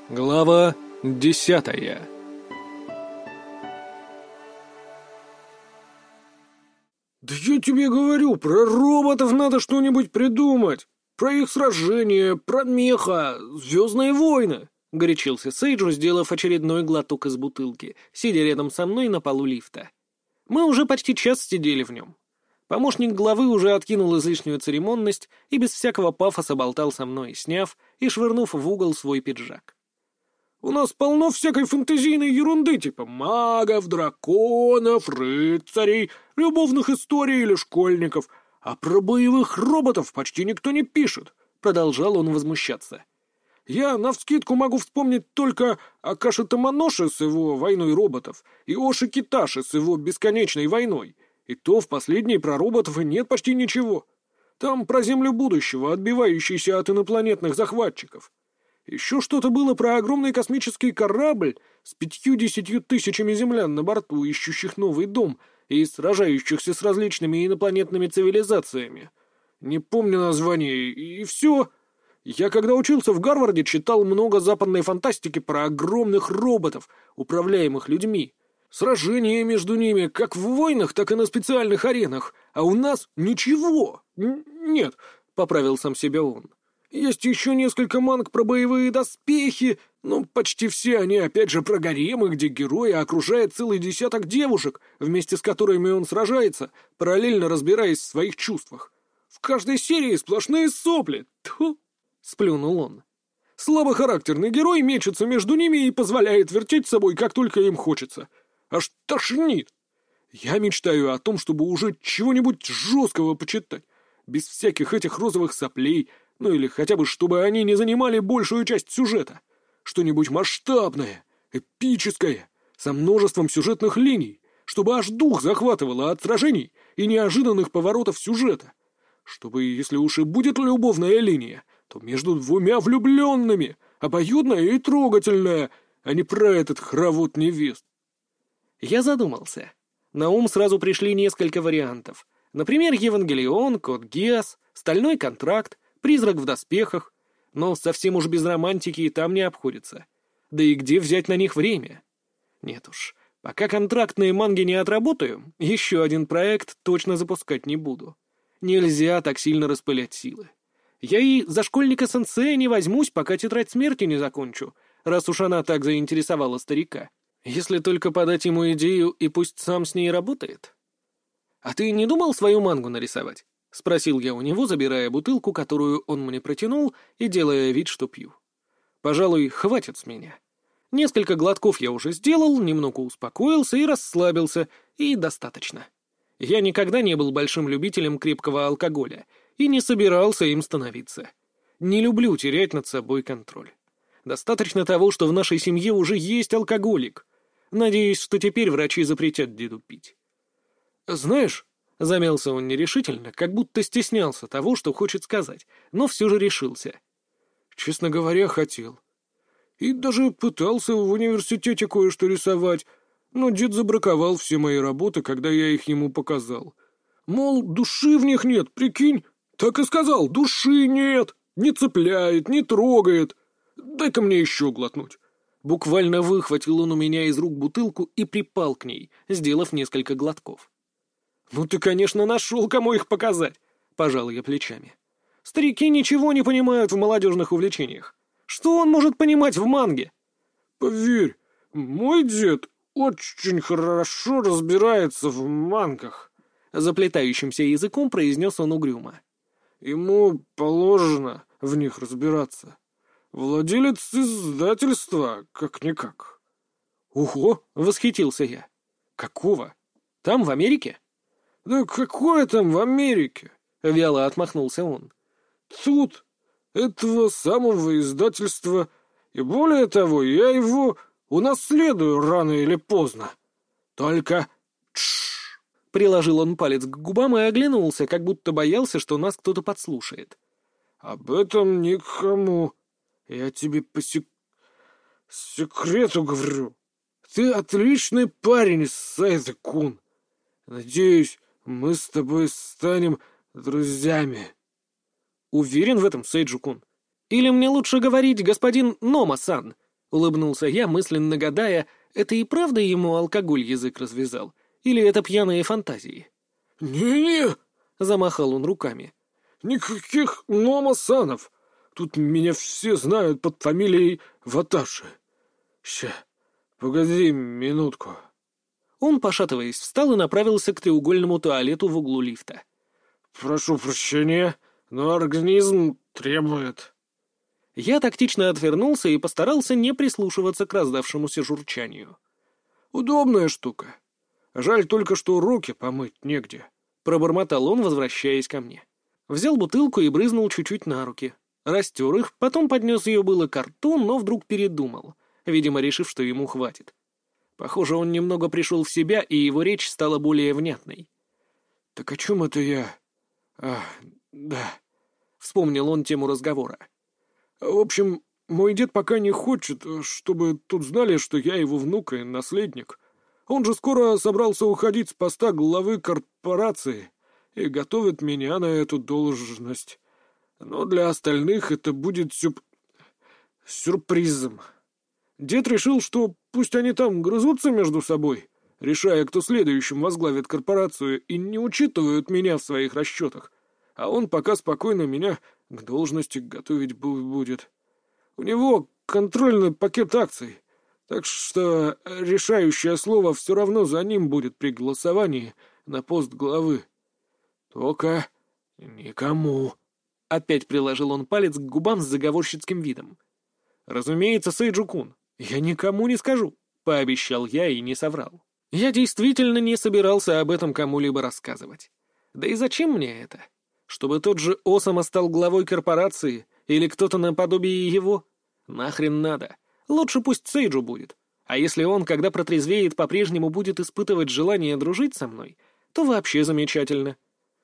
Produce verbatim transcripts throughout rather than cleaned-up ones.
Глава десятая. «Да я тебе говорю, про роботов надо что-нибудь придумать! Про их сражения, про меха, Звездные войны!» — горячился Сейджу, сделав очередной глоток из бутылки, сидя рядом со мной на полу лифта. Мы уже почти час сидели в нем. Помощник главы уже откинул излишнюю церемонность и без всякого пафоса болтал со мной, сняв и швырнув в угол свой пиджак. «У нас полно всякой фэнтезийной ерунды, типа магов, драконов, рыцарей, любовных историй или школьников, а про боевых роботов почти никто не пишет», — продолжал он возмущаться. «Я навскидку могу вспомнить только Акаши Таманоши с его «Войной роботов» и Оши Киташи с его «Бесконечной войной», и то в последней про роботов и нет почти ничего. Там про землю будущего, отбивающейся от инопланетных захватчиков. Еще что-то было про огромный космический корабль с пятью-десятью тысячами землян на борту, ищущих новый дом и сражающихся с различными инопланетными цивилизациями. Не помню название, и все. Я, когда учился в Гарварде, читал много западной фантастики про огромных роботов, управляемых людьми. Сражения между ними как в войнах, так и на специальных аренах, а у нас ничего. Н- нет, — поправил сам себя он. Есть еще несколько манг про боевые доспехи, но почти все они опять же про гаремы, где героя окружает целый десяток девушек, вместе с которыми он сражается, параллельно разбираясь в своих чувствах. В каждой серии сплошные сопли. Тьфу! Сплюнул он. Слабохарактерный герой мечется между ними и позволяет вертеть собой, как только им хочется. Аж тошнит. Я мечтаю о том, чтобы уже чего-нибудь жесткого почитать, без всяких этих розовых соплей. Ну или хотя бы, чтобы они не занимали большую часть сюжета. Что-нибудь масштабное, эпическое, со множеством сюжетных линий, чтобы аж дух захватывало от сражений и неожиданных поворотов сюжета. Чтобы, если уж и будет любовная линия, то между двумя влюбленными, обоюдная и трогательная, а не про этот хоровод невест. Я задумался. На ум сразу пришли несколько вариантов. Например, Евангелион, Код Гиас, Стальной контракт, Призрак в доспехах, но совсем уж без романтики и там не обходится. Да и где взять на них время? Нет уж, пока контрактные манги не отработаю, еще один проект точно запускать не буду. Нельзя так сильно распылять силы. Я и за школьника-сенсея не возьмусь, пока тетрадь смерти не закончу, раз уж она так заинтересовала старика. Если только подать ему идею и пусть сам с ней работает. А ты не думал свою мангу нарисовать? — спросил я у него, забирая бутылку, которую он мне протянул, и делая вид, что пью. «Пожалуй, хватит с меня. Несколько глотков я уже сделал, немного успокоился и расслабился, и достаточно. Я никогда не был большим любителем крепкого алкоголя и не собирался им становиться. Не люблю терять над собой контроль. Достаточно того, что в нашей семье уже есть алкоголик. Надеюсь, что теперь врачи запретят деду пить». «Знаешь...» — замялся он нерешительно, как будто стеснялся того, что хочет сказать, но все же решился. «Честно говоря, хотел. И даже пытался в университете кое-что рисовать, но дед забраковал все мои работы, когда я их ему показал. Мол, души в них нет, прикинь? Так и сказал, души нет, не цепляет, не трогает. Дай-ка мне еще глотнуть». Буквально выхватил он у меня из рук бутылку и припал к ней, сделав несколько глотков. «Ну ты, конечно, нашел, кому их показать!» — пожал я плечами. «Старики ничего не понимают в молодежных увлечениях. Что он может понимать в манге?» «Поверь, мой дед очень хорошо разбирается в мангах», — заплетающимся языком произнес он угрюмо. «Ему положено в них разбираться. Владелец издательства, как-никак». «Ого!» — восхитился я. «Какого? Там, в Америке?» «Да какое там в Америке?» — вяло отмахнулся он. «Тут, этого самого издательства, и более того, я его унаследую рано или поздно. Только тш!» — приложил он палец к губам и оглянулся, как будто боялся, что нас кто-то подслушает. «Об этом никому. Я тебе по сек... секрету говорю. Ты отличный парень, Сайдо-кун. Надеюсь, мы с тобой станем друзьями». «Уверен в этом, Сейджу-кун? Или мне лучше говорить господин Нома-сан?» Улыбнулся я, мысленно гадая, это и правда ему алкоголь язык развязал? Или это пьяные фантазии? «Не-не!» — Замахал он руками. «Никаких Нома-санов. Тут меня все знают под фамилией Ваташи. Ща, погоди минутку». Он, пошатываясь, встал и направился к треугольному туалету в углу лифта. «Прошу прощения, но организм требует». Я тактично отвернулся и постарался не прислушиваться к раздавшемуся журчанию. «Удобная штука. Жаль только, что руки помыть негде», — пробормотал он, возвращаясь ко мне. Взял бутылку и брызнул чуть-чуть на руки. Растер их, потом поднес ее было к рту, но вдруг передумал, видимо, решив, что ему хватит. Похоже, он немного пришел в себя, и его речь стала более внятной. «Так о чем это я? А, да», — вспомнил он тему разговора. «В общем, мой дед пока не хочет, чтобы тут знали, что я его внук и наследник. Он же скоро собрался уходить с поста главы корпорации и готовит меня на эту должность. Но для остальных это будет сюп... сюрпризом. Дед решил, что пусть они там грызутся между собой, решая, кто следующим возглавит корпорацию, и не учитывают меня в своих расчетах, а он пока спокойно меня к должности готовить будет. У него контрольный пакет акций, так что решающее слово все равно за ним будет при голосовании на пост главы. Только никому». Опять приложил он палец к губам с заговорщицким видом. «Разумеется, Сейджу-кун, я никому не скажу», — пообещал я и не соврал. Я действительно не собирался об этом кому-либо рассказывать. Да и зачем мне это? Чтобы тот же Осама стал главой корпорации или кто-то наподобие его? Нахрен надо. Лучше пусть Сейджу будет. А если он, когда протрезвеет, по-прежнему будет испытывать желание дружить со мной, то вообще замечательно.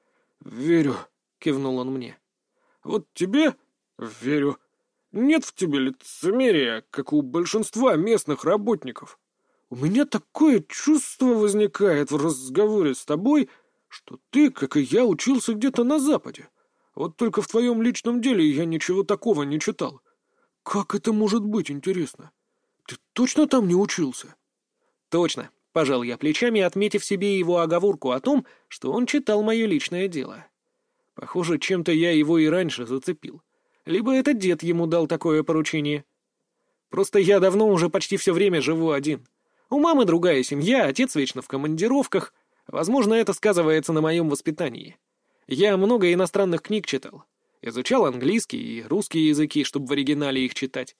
«Верю», — кивнул он мне. «Вот тебе верю. Нет в тебе лицемерия, как у большинства местных работников. У меня такое чувство возникает в разговоре с тобой, что ты, как и я, учился где-то на Западе. Вот только в твоем личном деле я ничего такого не читал. Как это может быть, интересно? Ты точно там не учился?» «Точно», — пожал я плечами, отметив себе его оговорку о том, что он читал мое личное дело. Похоже, чем-то я его и раньше зацепил. Либо это дед ему дал такое поручение. Просто я давно уже почти все время живу один. У мамы другая семья, отец вечно в командировках. Возможно, это сказывается на моем воспитании. Я много иностранных книг читал. Изучал английский и русский языки, чтобы в оригинале их читать.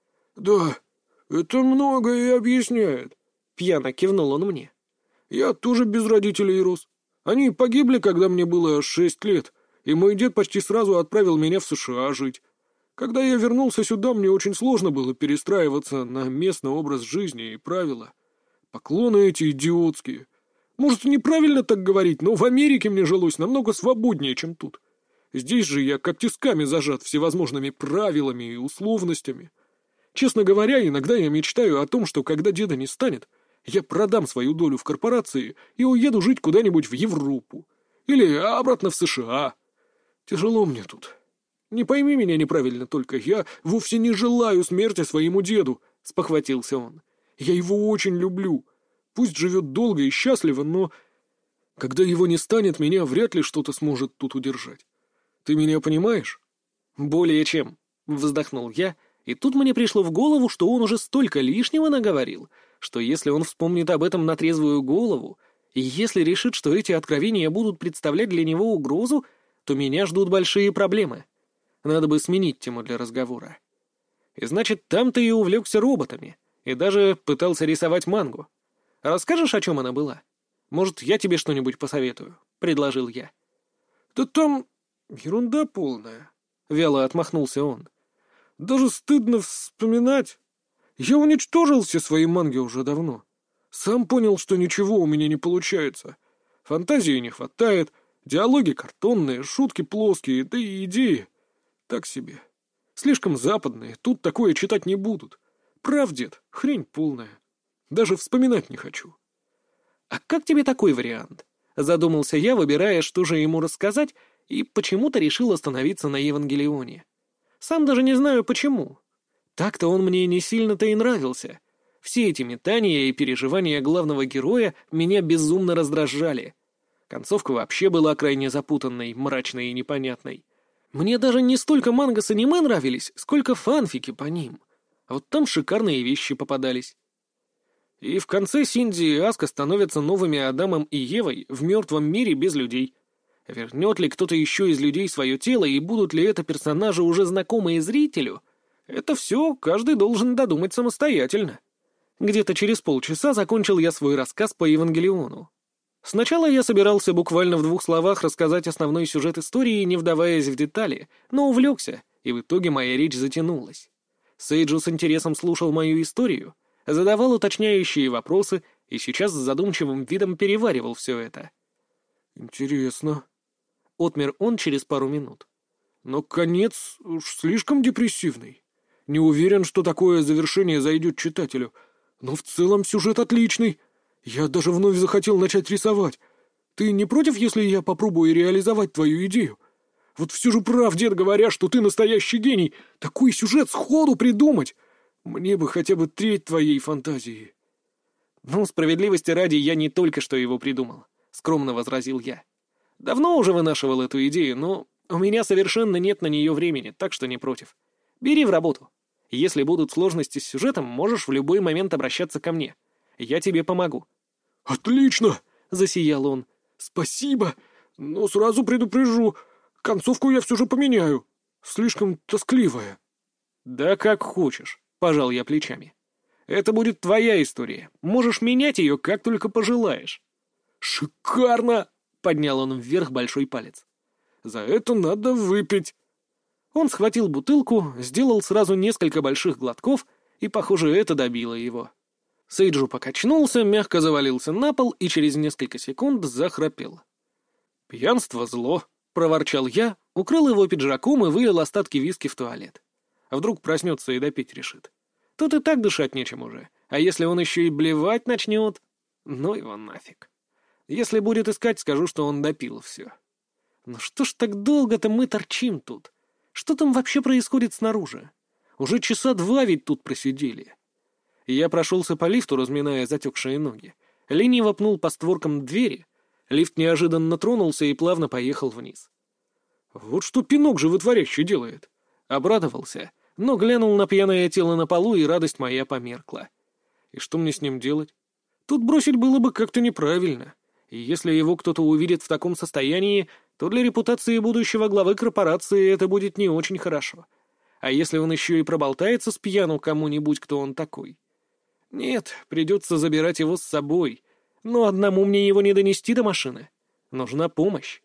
«Да, это многое и объясняет», — пьяно кивнул он мне. «Я тоже без родителей рос. Они погибли, когда мне было шесть лет, и мой дед почти сразу отправил меня в США жить. Когда я вернулся сюда, мне очень сложно было перестраиваться на местный образ жизни и правила. Поклоны эти идиотские. Может, неправильно так говорить, но в Америке мне жилось намного свободнее, чем тут. Здесь же я как тисками зажат всевозможными правилами и условностями. Честно говоря, иногда я мечтаю о том, что когда деда не станет, я продам свою долю в корпорации и уеду жить куда-нибудь в Европу. Или обратно в США. Тяжело мне тут. Не пойми меня неправильно только, я вовсе не желаю смерти своему деду, — спохватился он. Я его очень люблю. Пусть живет долго и счастливо, но... Когда его не станет, меня вряд ли что-то сможет тут удержать. Ты меня понимаешь? Более чем, — вздохнул я, и тут мне пришло в голову, что он уже столько лишнего наговорил, что если он вспомнит об этом на трезвую голову, и если решит, что эти откровения будут представлять для него угрозу, то меня ждут большие проблемы. Надо бы сменить тему для разговора. И значит, там ты и увлекся роботами, и даже пытался рисовать мангу. Расскажешь, о чем она была? Может, я тебе что-нибудь посоветую?» — предложил я. «Да там ерунда полная», — вяло отмахнулся он. «Даже стыдно вспоминать. Я уничтожил все свои манги уже давно. Сам понял, что ничего у меня не получается. Фантазии не хватает, диалоги картонные, шутки плоские, да и идеи так себе. Слишком западные, тут такое читать не будут. Прав, дед, хрень полная. Даже вспоминать не хочу». «А как тебе такой вариант?» — задумался я, выбирая, что же ему рассказать, и почему-то решил остановиться на Евангелионе. Сам даже не знаю почему. Так-то он мне не сильно-то и нравился. Все эти метания и переживания главного героя меня безумно раздражали. Концовка вообще была крайне запутанной, мрачной и непонятной. Мне даже не столько манга с аниме нравились, сколько фанфики по ним. А вот там шикарные вещи попадались. И в конце Синди и Аска становятся новыми Адамом и Евой в мертвом мире без людей. Вернет ли кто-то еще из людей свое тело, и будут ли это персонажи уже знакомые зрителю? Это все каждый должен додумать самостоятельно. Где-то через полчаса закончил я свой рассказ по Евангелиону. Сначала я собирался буквально в двух словах рассказать основной сюжет истории, не вдаваясь в детали, но увлекся, и в итоге моя речь затянулась. Сейджу с интересом слушал мою историю, задавал уточняющие вопросы и сейчас с задумчивым видом переваривал все это. «Интересно», — отмер он через пару минут. «Но конец уж слишком депрессивный. Не уверен, что такое завершение зайдет читателю, но в целом сюжет отличный. Я даже вновь захотел начать рисовать. Ты не против, если я попробую реализовать твою идею? Вот все же прав дед, говоря, что ты настоящий гений. Такой сюжет сходу придумать. Мне бы хотя бы треть твоей фантазии». «Ну, справедливости ради, я не только что его придумал», — скромно возразил я. «Давно уже вынашивал эту идею, но у меня совершенно нет на нее времени, так что не против. Бери в работу. Если будут сложности с сюжетом, можешь в любой момент обращаться ко мне. Я тебе помогу». «Отлично!» — засиял он. «Спасибо, но сразу предупрежу, концовку я все же поменяю. Слишком тоскливая». «Да как хочешь», — пожал я плечами. «Это будет твоя история. Можешь менять ее, как только пожелаешь». «Шикарно!» — поднял он вверх большой палец. «За это надо выпить». Он схватил бутылку, сделал сразу несколько больших глотков, и, похоже, это добило его. Сейджу покачнулся, мягко завалился на пол и через несколько секунд захрапел. «Пьянство — зло», — проворчал я, укрыл его пиджаком и вылил остатки виски в туалет. А вдруг проснется и допить решит. Тут и так дышать нечем уже, а если он еще и блевать начнет, ну его нафиг. Если будет искать, скажу, что он допил все. Ну что ж так долго-то мы торчим тут? Что там вообще происходит снаружи? Уже часа два ведь тут просидели. Я прошелся по лифту, разминая затекшие ноги. Лениво пнул по створкам двери. Лифт неожиданно тронулся и плавно поехал вниз. Вот что пинок животворящий делает. Обрадовался, но глянул на пьяное тело на полу, и радость моя померкла. И что мне с ним делать? Тут бросить было бы как-то неправильно. И если его кто-то увидит в таком состоянии, то для репутации будущего главы корпорации это будет не очень хорошо. А если он еще и проболтается с пьяну кому-нибудь, кто он такой? Нет, придется забирать его с собой. Но одному мне его не донести до машины. Нужна помощь.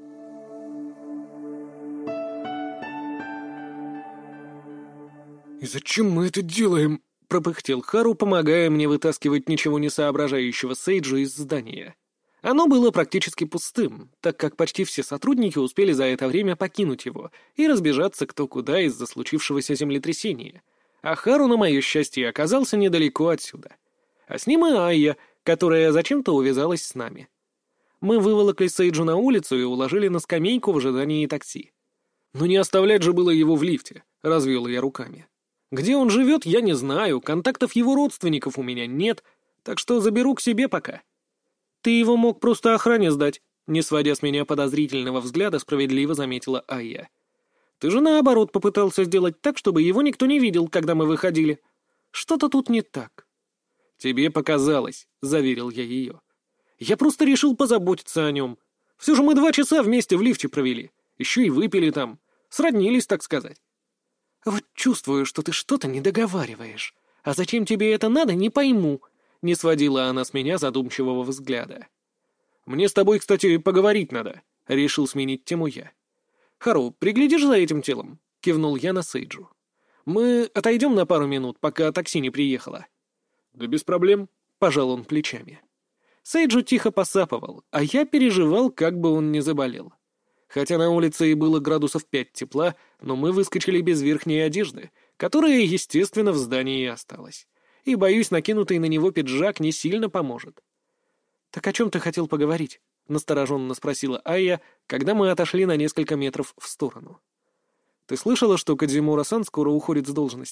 «И зачем мы это делаем?» — пропыхтел Хару, помогая мне вытаскивать ничего не соображающего Сейджу из здания. Оно было практически пустым, так как почти все сотрудники успели за это время покинуть его и разбежаться кто куда из-за случившегося землетрясения. А Хару, на мое счастье, оказался недалеко отсюда. А с ним и Айя, которая зачем-то увязалась с нами. Мы выволокли Сейджу на улицу и уложили на скамейку в ожидании такси. Ну не оставлять же было его в лифте, развел я руками. Где он живет, я не знаю, контактов его родственников у меня нет, так что заберу к себе пока. Ты его мог просто охране сдать, не сводя с меня подозрительного взгляда, справедливо заметила Айя. Ты же наоборот попытался сделать так, чтобы его никто не видел, когда мы выходили. Что-то тут не так. Тебе показалось, заверил я ее. Я просто решил позаботиться о нем. Все же мы два часа вместе в лифте провели. Еще и выпили там. Сроднились, так сказать. Вот чувствую, что ты что-то не договариваешь. А зачем тебе это надо, не пойму. Не сводила она с меня задумчивого взгляда. Мне с тобой, кстати, поговорить надо. Решил сменить тему я. «Хару, приглядишь за этим телом?» — кивнул я на Сейджу. «Мы отойдем на пару минут, пока такси не приехало». «Да без проблем», — пожал он плечами. Сейджу тихо посапывал, а я переживал, как бы он не заболел. Хотя на улице и было градусов пять тепла, но мы выскочили без верхней одежды, которая, естественно, в здании и осталась. И, боюсь, накинутый на него пиджак не сильно поможет. «Так о чем ты хотел поговорить?» — настороженно спросила Айя, когда мы отошли на несколько метров в сторону. «Ты слышала, что Кадзимура-сан скоро уходит с должности?»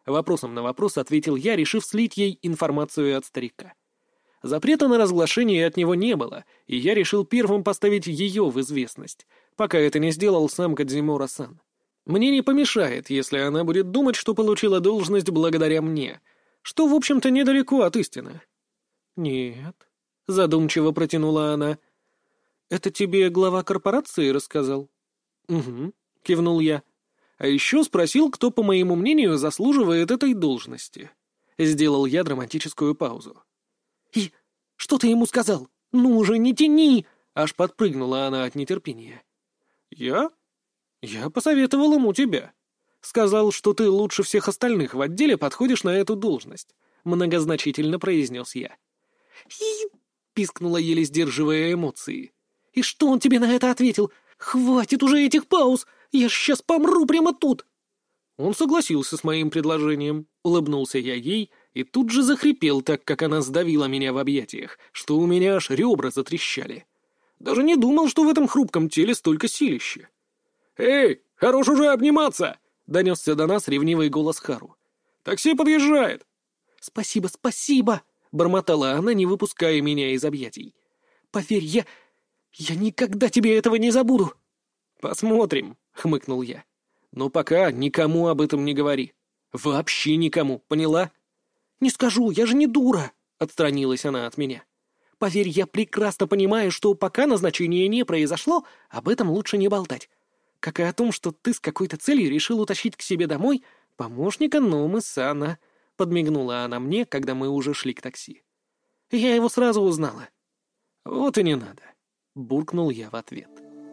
Вопросом на вопрос ответил я, решив слить ей информацию от старика. Запрета на разглашение от него не было, и я решил первым поставить ее в известность, пока это не сделал сам Кодзимура-сан. Мне не помешает, если она будет думать, что получила должность благодаря мне, что, в общем-то, недалеко от истины. «Нет», — задумчиво протянула она. «Это тебе глава корпорации рассказал?» «Угу», — кивнул я. «А еще спросил, кто, по моему мнению, заслуживает этой должности». Сделал я драматическую паузу. «И что ты ему сказал? Ну уже не тяни!» Аж подпрыгнула она от нетерпения. «Я? Я посоветовал ему тебя. Сказал, что ты лучше всех остальных в отделе подходишь на эту должность», — многозначительно произнес я. «И...» — пискнула, еле сдерживая эмоции. «И что он тебе на это ответил? Хватит уже этих пауз! Я ж сейчас помру прямо тут!» Он согласился с моим предложением, улыбнулся я ей и тут же захрипел, так как она сдавила меня в объятиях, что у меня аж ребра затрещали. Даже не думал, что в этом хрупком теле столько силища. «Эй, хорош уже обниматься!» — донесся до нас ревнивый голос Хару. «Такси подъезжает!» «Спасибо, спасибо!» — бормотала она, не выпуская меня из объятий. «Поверь, я... я никогда тебе этого не забуду!» «Посмотрим!» — хмыкнул я. «Но пока никому об этом не говори. Вообще никому, поняла?» «Не скажу, я же не дура!» — отстранилась она от меня. «Поверь, я прекрасно понимаю, что пока назначение не произошло, об этом лучше не болтать. Как и о том, что ты с какой-то целью решил утащить к себе домой помощника Номы-сана», — подмигнула она мне, когда мы уже шли к такси. «Я его сразу узнала». «Вот и не надо», — буркнул я в ответ.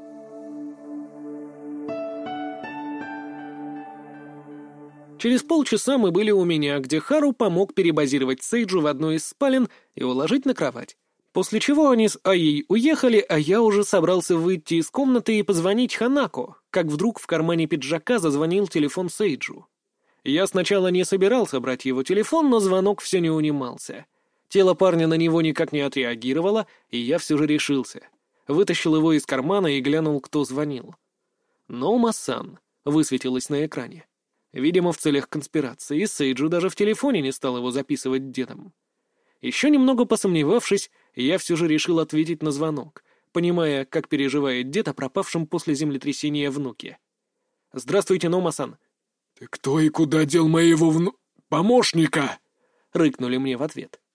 Через полчаса мы были у меня, где Хару помог перебазировать Сейджу в одну из спален и уложить на кровать. После чего они с Айей уехали, а я уже собрался выйти из комнаты и позвонить Ханако, как вдруг в кармане пиджака зазвонил телефон Сейджу. Я сначала не собирался брать его телефон, но звонок все не унимался. Тело парня на него никак не отреагировало, и я все же решился. Вытащил его из кармана и глянул, кто звонил. «Нома-сан» высветилось на экране. Видимо, в целях конспирации Сейджу даже в телефоне не стал его записывать дедом. Еще немного посомневавшись, я все же решил ответить на звонок, понимая, как переживает дед о пропавшем после землетрясения внуке. «Здравствуйте, Нома-сан». «Ты кто и куда дел моего вну... помощника?» — рыкнули мне в ответ.